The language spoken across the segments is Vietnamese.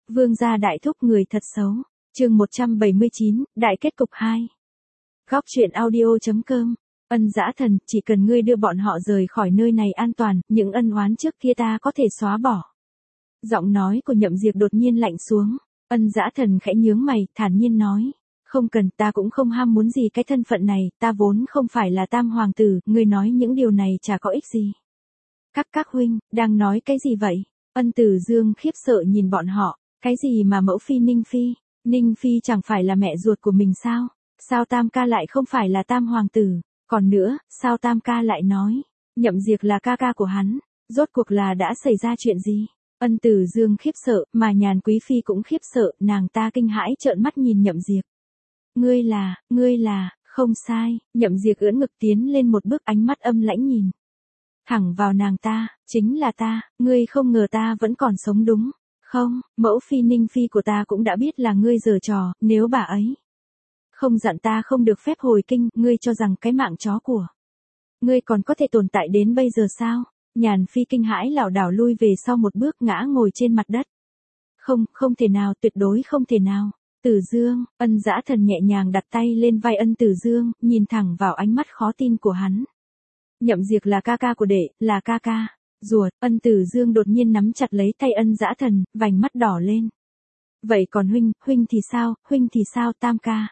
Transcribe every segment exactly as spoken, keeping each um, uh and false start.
Vương gia đại thúc người thật xấu. Chương một trăm bảy mươi chín, đại kết cục hai. Góc truyện audio.com. Ân Dã Thần, chỉ cần ngươi đưa bọn họ rời khỏi nơi này an toàn, những ân oán trước kia ta có thể xóa bỏ. Giọng nói của Nhậm Diệp đột nhiên lạnh xuống. Ân Dã Thần khẽ nhướng mày, thản nhiên nói. Không cần, ta cũng không ham muốn gì cái thân phận này, ta vốn không phải là tam hoàng tử, ngươi nói những điều này chả có ích gì. Các các huynh, đang nói cái gì vậy? Ân Tử Dương khiếp sợ nhìn bọn họ, cái gì mà mẫu phi Ninh Phi? Ninh Phi chẳng phải là mẹ ruột của mình sao? Sao Tam ca lại không phải là tam hoàng tử? Còn nữa, sao Tam ca lại nói, Nhậm Diệp là ca ca của hắn? Rốt cuộc là đã xảy ra chuyện gì? Ân Tử Dương khiếp sợ, mà Nhàn Quý Phi cũng khiếp sợ, nàng ta kinh hãi trợn mắt nhìn Nhậm Diệp. Ngươi là, ngươi là, không sai, Nhậm Diệp ưỡn ngực tiến lên một bước, ánh mắt âm lãnh nhìn thẳng vào nàng ta, chính là ta, ngươi không ngờ ta vẫn còn sống đúng không? Mẫu phi Ninh Phi của ta cũng đã biết là ngươi giở trò, nếu bà ấy không dặn ta không được phép hồi kinh, ngươi cho rằng cái mạng chó của ngươi còn có thể tồn tại đến bây giờ sao? Nhàn Phi kinh hãi lảo đảo lui về sau một bước, ngã ngồi trên mặt đất. Không, không thể nào, tuyệt đối không thể nào. Tử Dương, Ân Dã Thần nhẹ nhàng đặt tay lên vai Ân Tử Dương, nhìn thẳng vào ánh mắt khó tin của hắn. Nhậm Diệp là ca ca của đệ, là ca ca. Ruột, Ân Tử Dương đột nhiên nắm chặt lấy tay Ân Dã Thần, vành mắt đỏ lên. Vậy còn huynh, huynh thì sao, huynh thì sao Tam ca?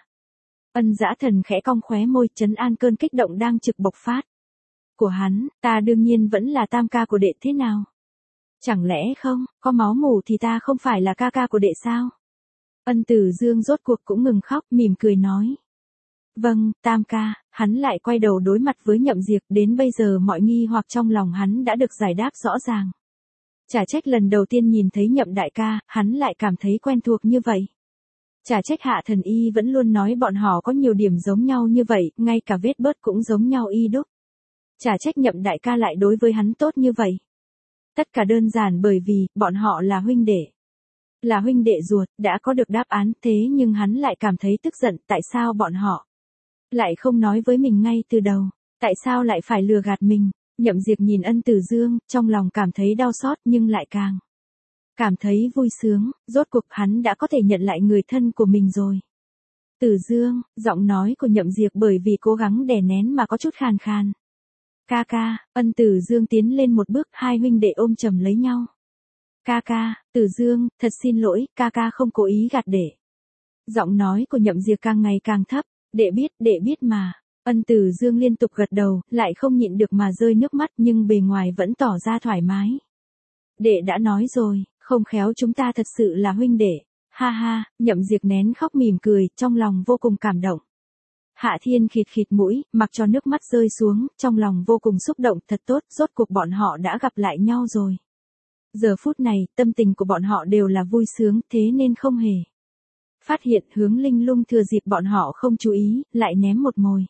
Ân Dã Thần khẽ cong khóe môi, trấn an cơn kích động đang trực bộc phát của hắn, ta đương nhiên vẫn là tam ca của đệ thế nào? Chẳng lẽ không, có máu mủ thì ta không phải là ca ca của đệ sao? Ân Tử Dương rốt cuộc cũng ngừng khóc, mỉm cười nói. Vâng, tam ca, hắn lại quay đầu đối mặt với Nhậm Diệp, đến bây giờ mọi nghi hoặc trong lòng hắn đã được giải đáp rõ ràng. Chả trách lần đầu tiên nhìn thấy Nhậm đại ca, hắn lại cảm thấy quen thuộc như vậy. Chả trách Hạ Thần Y vẫn luôn nói bọn họ có nhiều điểm giống nhau như vậy, ngay cả vết bớt cũng giống nhau y đúc. Chả trách Nhậm đại ca lại đối với hắn tốt như vậy. Tất cả đơn giản bởi vì, bọn họ là huynh đệ. Là huynh đệ ruột, đã có được đáp án, thế nhưng hắn lại cảm thấy tức giận, tại sao bọn họ lại không nói với mình ngay từ đầu, tại sao lại phải lừa gạt mình? Nhậm Diệp nhìn Ân Tử Dương, trong lòng cảm thấy đau xót nhưng lại càng cảm thấy vui sướng, rốt cuộc hắn đã có thể nhận lại người thân của mình rồi. Tử Dương, giọng nói của Nhậm Diệp bởi vì cố gắng đè nén mà có chút khàn khàn. Ca ca, Ân Tử Dương tiến lên một bước, hai huynh đệ ôm chầm lấy nhau. Ca ca, Tử Dương, thật xin lỗi, ca ca không cố ý gạt đệ. Giọng nói của Nhậm Diệp càng ngày càng thấp, đệ biết, đệ biết mà. Ân Tử Dương liên tục gật đầu, lại không nhịn được mà rơi nước mắt nhưng bề ngoài vẫn tỏ ra thoải mái. Đệ đã nói rồi, không khéo chúng ta thật sự là huynh đệ. Ha ha, Nhậm Diệp nén khóc mỉm cười, trong lòng vô cùng cảm động. Hạ Thiên khịt khịt mũi, mặc cho nước mắt rơi xuống, trong lòng vô cùng xúc động, thật tốt, rốt cuộc bọn họ đã gặp lại nhau rồi. Giờ phút này, tâm tình của bọn họ đều là vui sướng, thế nên không hề phát hiện Hướng Linh Lung thừa dịp bọn họ không chú ý, lại ném một mồi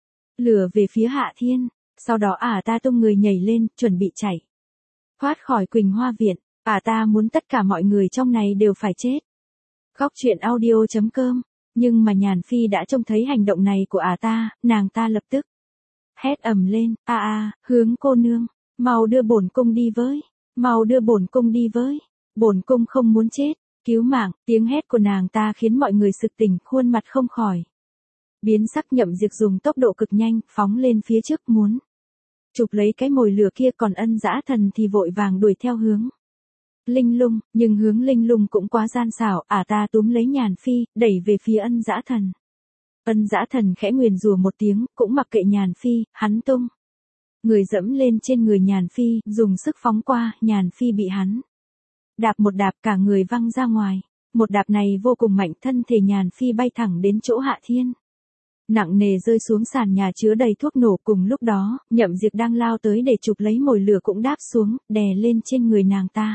lửa về phía Hạ Thiên, sau đó ả ta tung người nhảy lên, chuẩn bị chạy thoát khỏi Quỳnh Hoa Viện, ả ta muốn tất cả mọi người trong này đều phải chết. Góc truyện audio.com. Nhưng mà Nhàn Phi đã trông thấy hành động này của ả ta, nàng ta lập tức hét ầm lên, a a, Hướng cô nương, mau đưa bổn cung đi với, mau đưa bổn cung đi với, bổn cung không muốn chết, cứu mạng. Tiếng hét của nàng ta khiến mọi người sực tỉnh, khuôn mặt không khỏi biến sắc. Nhậm Diệp dùng tốc độ cực nhanh, phóng lên phía trước muốn chụp lấy cái mồi lửa kia, còn Ân Dã Thần thì vội vàng đuổi theo Hướng Linh Lung, nhưng Hướng Linh Lung cũng quá gian xảo, ả ta túm lấy Nhàn Phi, đẩy về phía Ân Dã Thần. Ân Dã Thần khẽ nguyền rủa một tiếng, cũng mặc kệ Nhàn Phi, hắn tung người dẫm lên trên người Nhàn Phi, dùng sức phóng qua, Nhàn Phi bị hắn đạp một đạp, cả người văng ra ngoài. Một đạp này vô cùng mạnh, thân thể Nhàn Phi bay thẳng đến chỗ Hạ Thiên, nặng nề rơi xuống sàn nhà chứa đầy thuốc nổ. Cùng lúc đó, Nhậm Diệp đang lao tới để chụp lấy mồi lửa cũng đáp xuống, đè lên trên người nàng ta.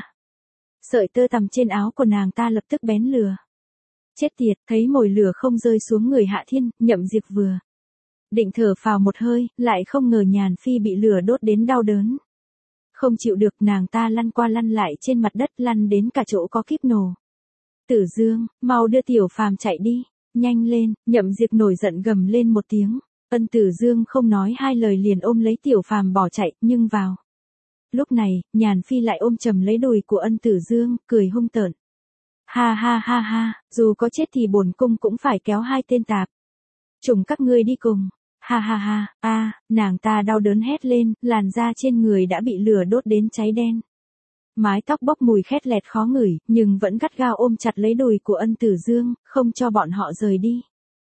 Sợi tơ tằm trên áo của nàng ta lập tức bén lửa. Chết tiệt, thấy mồi lửa không rơi xuống người Hạ Thiên, Nhậm Diệp vừa định thở phào một hơi, lại không ngờ Nhàn Phi bị lửa đốt đến đau đớn. Không chịu được, nàng ta lăn qua lăn lại trên mặt đất, lăn đến cả chỗ có kíp nổ. Tử Dương, mau đưa Tiểu Phàm chạy đi, nhanh lên. Nhậm Diệp nổi giận gầm lên một tiếng. Ân Tử Dương không nói hai lời liền ôm lấy Tiểu Phàm bỏ chạy, nhưng vào lúc này, Nhàn Phi lại ôm chầm lấy đùi của Ân Tử Dương, cười hung tợn. Ha ha ha ha, dù có chết thì bổn cung cũng phải kéo hai tên tạp chủng các ngươi đi cùng. Ha ha ha, a, nàng ta đau đớn hét lên, làn da trên người đã bị lửa đốt đến cháy đen. Mái tóc bốc mùi khét lẹt khó ngửi, nhưng vẫn gắt gao ôm chặt lấy đùi của Ân Tử Dương, không cho bọn họ rời đi.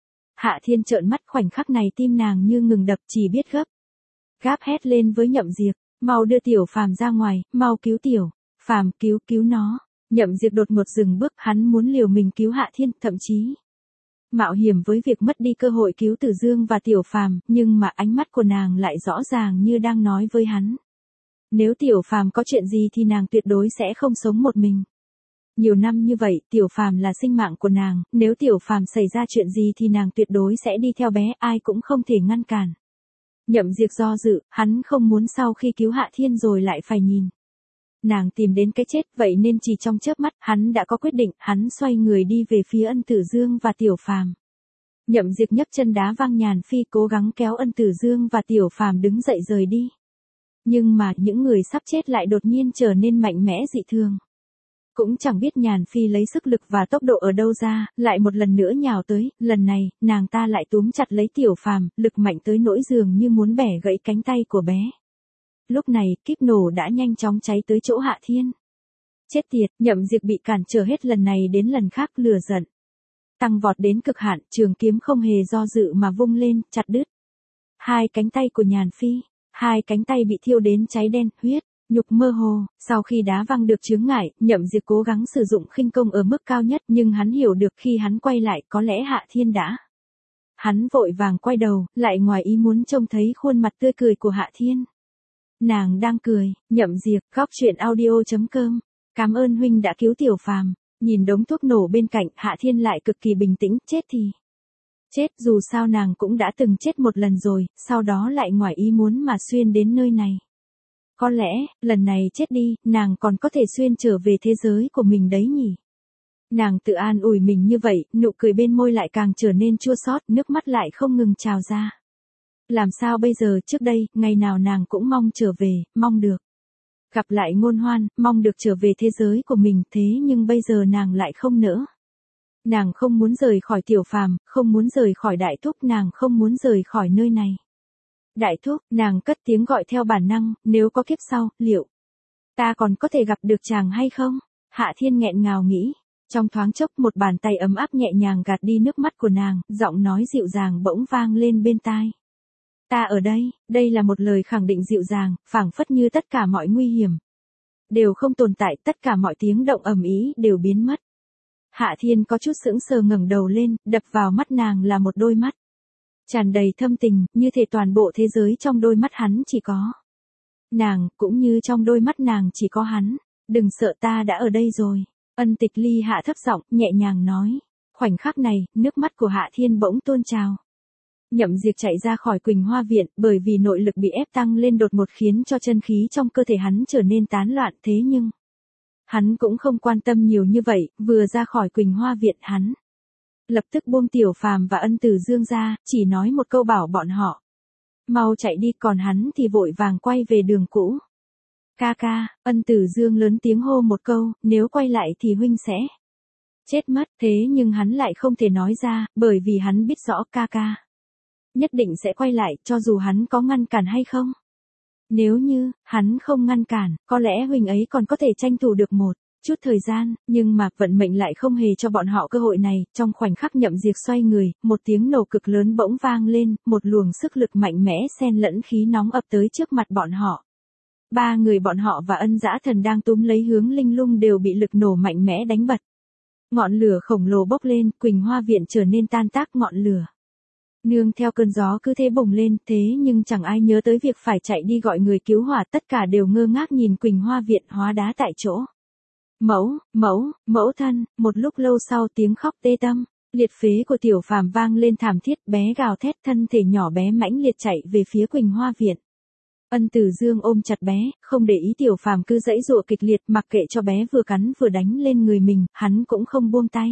Hạ Thiên trợn mắt, khoảnh khắc này tim nàng như ngừng đập, chỉ biết gấp. Gáp hét lên với Nhậm Diệp, mau đưa Tiểu Phàm ra ngoài, mau cứu Tiểu Phàm, cứu cứu nó. Nhậm Diệp đột ngột dừng bước, hắn muốn liều mình cứu Hạ Thiên, thậm chí mạo hiểm với việc mất đi cơ hội cứu Tử Dương và Tiểu Phàm, nhưng mà ánh mắt của nàng lại rõ ràng như đang nói với hắn. Nếu Tiểu Phàm có chuyện gì thì nàng tuyệt đối sẽ không sống một mình. Nhiều năm như vậy, Tiểu Phàm là sinh mạng của nàng, nếu Tiểu Phàm xảy ra chuyện gì thì nàng tuyệt đối sẽ đi theo bé, ai cũng không thể ngăn cản. Nhậm Diệp do dự, hắn không muốn sau khi cứu Hạ Thiên rồi lại phải nhìn nàng tìm đến cái chết, vậy nên chỉ trong chớp mắt, hắn đã có quyết định, hắn xoay người đi về phía Ân Tử Dương và Tiểu Phàm. Nhậm Diệp nhấc chân đá văng Nhàn Phi, cố gắng kéo Ân Tử Dương và Tiểu Phàm đứng dậy rời đi. Nhưng mà, những người sắp chết lại đột nhiên trở nên mạnh mẽ dị thường. Cũng chẳng biết Nhàn Phi lấy sức lực và tốc độ ở đâu ra, lại một lần nữa nhào tới, lần này, nàng ta lại túm chặt lấy Tiểu Phàm, lực mạnh tới nỗi dường như muốn bẻ gãy cánh tay của bé. Lúc này, kíp nổ đã nhanh chóng cháy tới chỗ Hạ Thiên. Chết tiệt, Nhậm Diệp bị cản trở hết lần này đến lần khác, lửa giận tăng vọt đến cực hạn, trường kiếm không hề do dự mà vung lên, chặt đứt hai cánh tay của Nhàn Phi. Hai cánh tay bị thiêu đến cháy đen, huyết nhục mơ hồ. Sau khi đá văng được chướng ngại, Nhậm Diệp cố gắng sử dụng khinh công ở mức cao nhất, nhưng hắn hiểu được khi hắn quay lại, có lẽ Hạ Thiên đã. Hắn vội vàng quay đầu, lại ngoài ý muốn trông thấy khuôn mặt tươi cười của Hạ Thiên. Nàng đang cười. Nhậm Diệp, góc truyện audio chấm com. Cảm ơn huynh đã cứu Tiểu Phàm. Nhìn đống thuốc nổ bên cạnh, Hạ Thiên lại cực kỳ bình tĩnh, chết thì chết, dù sao nàng cũng đã từng chết một lần rồi, sau đó lại ngoài ý muốn mà xuyên đến nơi này. Có lẽ, lần này chết đi, nàng còn có thể xuyên trở về thế giới của mình đấy nhỉ. Nàng tự an ủi mình như vậy, nụ cười bên môi lại càng trở nên chua xót, nước mắt lại không ngừng trào ra. Làm sao bây giờ, trước đây, ngày nào nàng cũng mong trở về, mong được gặp lại Ngôn Hoan, mong được trở về thế giới của mình, thế nhưng bây giờ nàng lại không nỡ. Nàng không muốn rời khỏi Tiểu Phàm, không muốn rời khỏi Đại Thúc, nàng không muốn rời khỏi nơi này. Đại Thúc, nàng cất tiếng gọi theo bản năng, nếu có kiếp sau, liệu ta còn có thể gặp được chàng hay không? Hạ Thiên nghẹn ngào nghĩ. Trong thoáng chốc, một bàn tay ấm áp nhẹ nhàng gạt đi nước mắt của nàng, giọng nói dịu dàng bỗng vang lên bên tai. Ta ở đây. Đây là một lời khẳng định dịu dàng, phảng phất như tất cả mọi nguy hiểm đều không tồn tại, tất cả mọi tiếng động ầm ĩ đều biến mất. Hạ Thiên có chút sững sờ ngẩng đầu lên, đập vào mắt nàng là một đôi mắt tràn đầy thâm tình, như thể toàn bộ thế giới trong đôi mắt hắn chỉ có nàng, cũng như trong đôi mắt nàng chỉ có hắn. Đừng sợ, ta đã ở đây rồi. Ân Tịch Ly hạ thấp giọng, nhẹ nhàng nói. Khoảnh khắc này, nước mắt của Hạ Thiên bỗng tuôn trào. Nhậm Diệp chạy ra khỏi Quỳnh Hoa Viện, bởi vì nội lực bị ép tăng lên đột ngột khiến cho chân khí trong cơ thể hắn trở nên tán loạn, thế nhưng hắn cũng không quan tâm nhiều như vậy, vừa ra khỏi Quỳnh Hoa Viện hắn lập tức buông Tiểu Phàm và Ân Tử Dương ra, chỉ nói một câu bảo bọn họ mau chạy đi, còn hắn thì vội vàng quay về đường cũ. Ca ca, Ân Tử Dương lớn tiếng hô một câu, nếu quay lại thì huynh sẽ chết mất, thế nhưng hắn lại không thể nói ra, bởi vì hắn biết rõ ca ca nhất định sẽ quay lại, cho dù hắn có ngăn cản hay không. Nếu như, hắn không ngăn cản, có lẽ huynh ấy còn có thể tranh thủ được một chút thời gian, nhưng mà, vận mệnh lại không hề cho bọn họ cơ hội này. Trong khoảnh khắc Nhậm Diệp xoay người, một tiếng nổ cực lớn bỗng vang lên, một luồng sức lực mạnh mẽ xen lẫn khí nóng ập tới trước mặt bọn họ. Ba người bọn họ và Ân Dã Thần đang túm lấy Hướng Linh Lung đều bị lực nổ mạnh mẽ đánh bật. Ngọn lửa khổng lồ bốc lên, Quỳnh Hoa Viện trở nên tan tác, ngọn lửa nương theo cơn gió cứ thế bùng lên, thế nhưng chẳng ai nhớ tới việc phải chạy đi gọi người cứu hỏa, tất cả đều ngơ ngác nhìn Quỳnh Hoa Viện hóa đá tại chỗ. Mẫu, mẫu, mẫu thân. Một lúc lâu sau, tiếng khóc tê tâm liệt phế của Tiểu Phàm vang lên thảm thiết, bé gào thét, thân thể nhỏ bé mãnh liệt chạy về phía Quỳnh Hoa Viện. Ân Tử Dương ôm chặt bé, không để ý Tiểu Phàm cứ giãy giụa kịch liệt, mặc kệ cho bé vừa cắn vừa đánh lên người mình, hắn cũng không buông tay.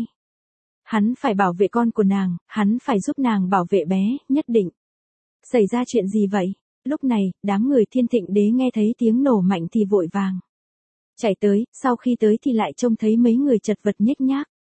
Hắn phải bảo vệ con của nàng, hắn phải giúp nàng bảo vệ bé, nhất định. Xảy ra chuyện gì vậy? Lúc này, đám người Thiên Thịnh Đế nghe thấy tiếng nổ mạnh thì vội vàng chạy tới, sau khi tới thì lại trông thấy mấy người chật vật nhếch nhác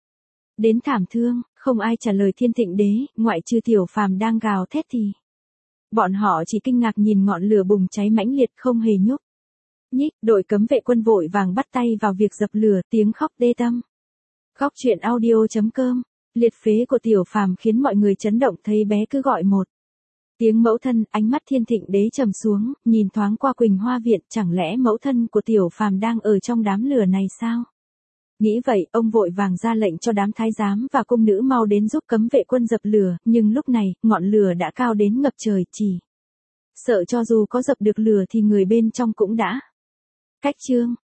đến thảm thương, không ai trả lời Thiên Thịnh Đế, ngoại trừ Tiểu Phàm đang gào thét thì. Bọn họ chỉ kinh ngạc nhìn ngọn lửa bùng cháy mãnh liệt không hề nhúc nhích, đội cấm vệ quân vội vàng bắt tay vào việc dập lửa, tiếng khóc đê tâm. Góc truyện audio.com, liệt phế của Tiểu Phàm khiến mọi người chấn động, thấy bé cứ gọi một tiếng mẫu thân, ánh mắt Thiên Thịnh Đế trầm xuống, nhìn thoáng qua Quỳnh Hoa viện, chẳng lẽ mẫu thân của Tiểu Phàm đang ở trong đám lửa này sao? Nghĩ vậy, ông vội vàng ra lệnh cho đám thái giám và cung nữ mau đến giúp cấm vệ quân dập lửa, nhưng lúc này, ngọn lửa đã cao đến ngập trời, chỉ sợ cho dù có dập được lửa thì người bên trong cũng đã cách chương.